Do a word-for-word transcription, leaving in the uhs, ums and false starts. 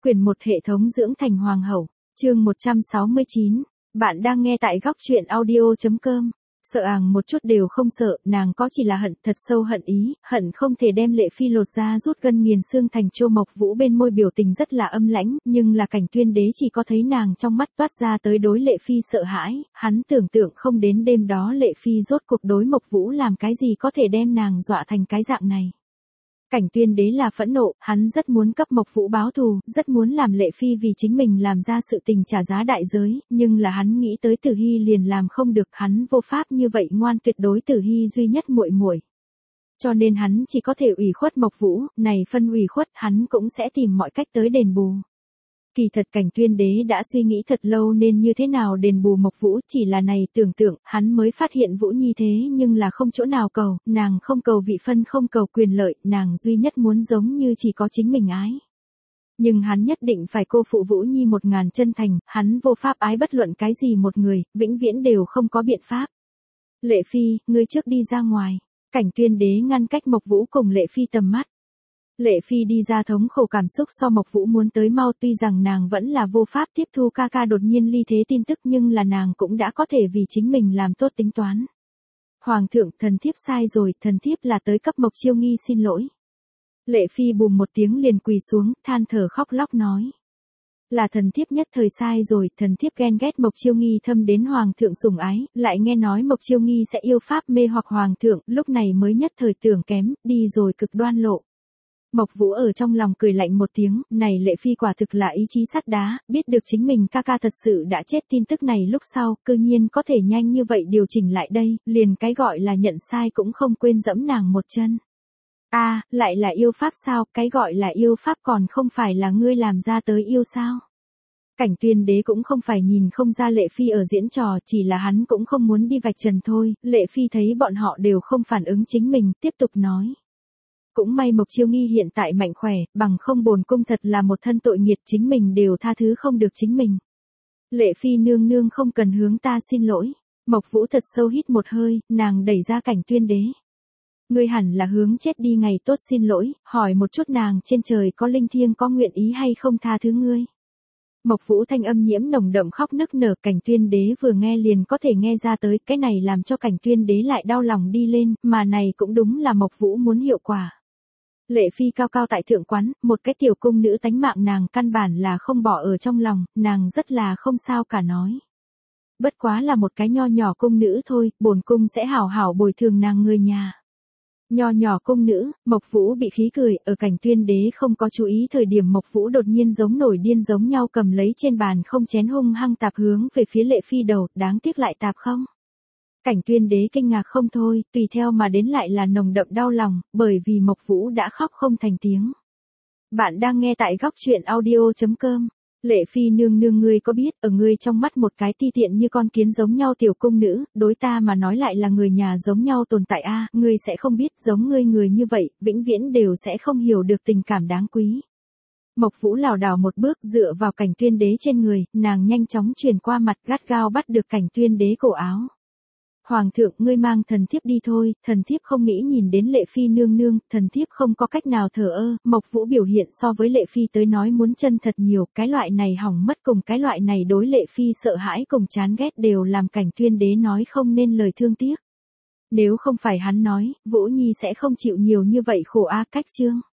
Quyển một hệ thống dưỡng thành hoàng hậu, chương một trăm sáu mươi chín. Bạn đang nghe tại góc truyện audio chấm com. Sợ àng một chút đều không sợ, nàng có chỉ là hận, thật sâu hận ý, hận không thể đem Lệ Phi lột ra rút gân nghiền xương thành Chô Mộc Vũ bên môi biểu tình rất là âm lãnh, nhưng là Cảnh Tuyên Đế chỉ có thấy nàng trong mắt toát ra tới đối Lệ Phi sợ hãi, hắn tưởng tượng không đến đêm đó Lệ Phi rốt cuộc đối Mộc Vũ làm cái gì có thể đem nàng dọa thành cái dạng này. Cảnh Tuyên Đế là phẫn nộ, hắn rất muốn cấp Mộc Vũ báo thù, rất muốn làm Lệ Phi vì chính mình làm ra sự tình trả giá đại giới, nhưng là hắn nghĩ tới Tử Hy liền làm không được, hắn vô pháp như vậy ngoan tuyệt đối Tử Hy duy nhất muội muội. Cho nên hắn chỉ có thể ủy khuất Mộc Vũ, này phân ủy khuất hắn cũng sẽ tìm mọi cách tới đền bù. Kỳ thật Cảnh Tuyên Đế đã suy nghĩ thật lâu nên như thế nào đền bù Mộc Vũ, chỉ là này tưởng tượng, hắn mới phát hiện Vũ Nhi thế nhưng là không chỗ nào cầu, nàng không cầu vị phân không cầu quyền lợi, nàng duy nhất muốn giống như chỉ có chính mình ái. Nhưng hắn nhất định phải cô phụ Vũ Nhi một ngàn chân thành, hắn vô pháp ái bất luận cái gì một người, vĩnh viễn đều không có biện pháp. Lệ Phi, ngươi trước đi ra ngoài. Cảnh Tuyên Đế ngăn cách Mộc Vũ cùng Lệ Phi tầm mắt. Lệ Phi đi ra thống khổ cảm xúc so Mộc Vũ muốn tới mau, tuy rằng nàng vẫn là vô pháp tiếp thu ca ca đột nhiên ly thế tin tức nhưng là nàng cũng đã có thể vì chính mình làm tốt tính toán. Hoàng thượng, thần thiếp sai rồi, thần thiếp là tới cấp Mộc Chiêu Nghi xin lỗi. Lệ Phi bùm một tiếng liền quỳ xuống, than thở khóc lóc nói. Là thần thiếp nhất thời sai rồi, thần thiếp ghen ghét Mộc Chiêu Nghi thâm đến hoàng thượng sủng ái, lại nghe nói Mộc Chiêu Nghi sẽ yêu pháp mê hoặc hoàng thượng, lúc này mới nhất thời tưởng kém, đi rồi cực đoan lộ. Mộc Vũ ở trong lòng cười lạnh một tiếng, này Lệ Phi quả thực là ý chí sắt đá, biết được chính mình ca ca thật sự đã chết tin tức này lúc sau, cư nhiên có thể nhanh như vậy điều chỉnh lại đây, liền cái gọi là nhận sai cũng không quên dẫm nàng một chân. A, à, lại là yêu pháp sao, cái gọi là yêu pháp còn không phải là ngươi làm ra tới yêu sao? Cảnh Tuyên Đế cũng không phải nhìn không ra Lệ Phi ở diễn trò, chỉ là hắn cũng không muốn đi vạch trần thôi, Lệ Phi thấy bọn họ đều không phản ứng chính mình, tiếp tục nói. Cũng may Mộc Chiêu Nghi hiện tại mạnh khỏe, bằng không bổn cung thật là một thân tội nghiệt, chính mình đều tha thứ không được chính mình. Lệ Phi nương nương không cần hướng ta xin lỗi. Mộc Vũ thật sâu hít một hơi, nàng đẩy ra Cảnh Tuyên Đế. Ngươi hẳn là hướng chết đi ngày tốt xin lỗi, hỏi một chút nàng trên trời có linh thiêng có nguyện ý hay không tha thứ ngươi. Mộc Vũ thanh âm nhiễm nồng đậm khóc nức nở, Cảnh Tuyên Đế vừa nghe liền có thể nghe ra tới, cái này làm cho Cảnh Tuyên Đế lại đau lòng đi lên, mà này cũng đúng là Mộc Vũ muốn hiệu quả. Lệ Phi cao cao tại thượng quán, một cái tiểu cung nữ tánh mạng nàng căn bản là không bỏ ở trong lòng, nàng rất là không sao cả nói. Bất quá là một cái nho nhỏ cung nữ thôi, bổn cung sẽ hảo hảo bồi thường nàng người nhà. Nho nhỏ cung nữ, Mộc Vũ bị khí cười, ở Cảnh Tuyên Đế không có chú ý thời điểm Mộc Vũ đột nhiên giống nổi điên giống nhau cầm lấy trên bàn không chén hung hăng tạp hướng về phía Lệ Phi đầu, đáng tiếc lại tạp không. Cảnh Tuyên Đế kinh ngạc không thôi, tùy theo mà đến lại là nồng đậm đau lòng, bởi vì Mộc Vũ đã khóc không thành tiếng. Bạn đang nghe tại góc truyện audio chấm com. Lệ Phi nương nương, ngươi có biết, ở ngươi trong mắt một cái ti tiện như con kiến giống nhau tiểu cung nữ, đối ta mà nói lại là người nhà giống nhau tồn tại a, à, ngươi sẽ không biết, giống ngươi người như vậy, vĩnh viễn đều sẽ không hiểu được tình cảm đáng quý. Mộc Vũ lảo đảo một bước dựa vào Cảnh Tuyên Đế trên người, nàng nhanh chóng truyền qua mặt gắt gao bắt được Cảnh Tuyên Đế cổ áo. Hoàng thượng, ngươi mang thần thiếp đi thôi, thần thiếp không nghĩ nhìn đến Lệ Phi nương nương, thần thiếp không có cách nào thờ ơ. Mộc Vũ biểu hiện so với Lệ Phi tới nói muốn chân thật nhiều, cái loại này hỏng mất cùng cái loại này đối Lệ Phi sợ hãi cùng chán ghét đều làm Cảnh Tuyên Đế nói không nên lời thương tiếc. Nếu không phải hắn nói, Vũ Nhi sẽ không chịu nhiều như vậy khổ a, cách chương.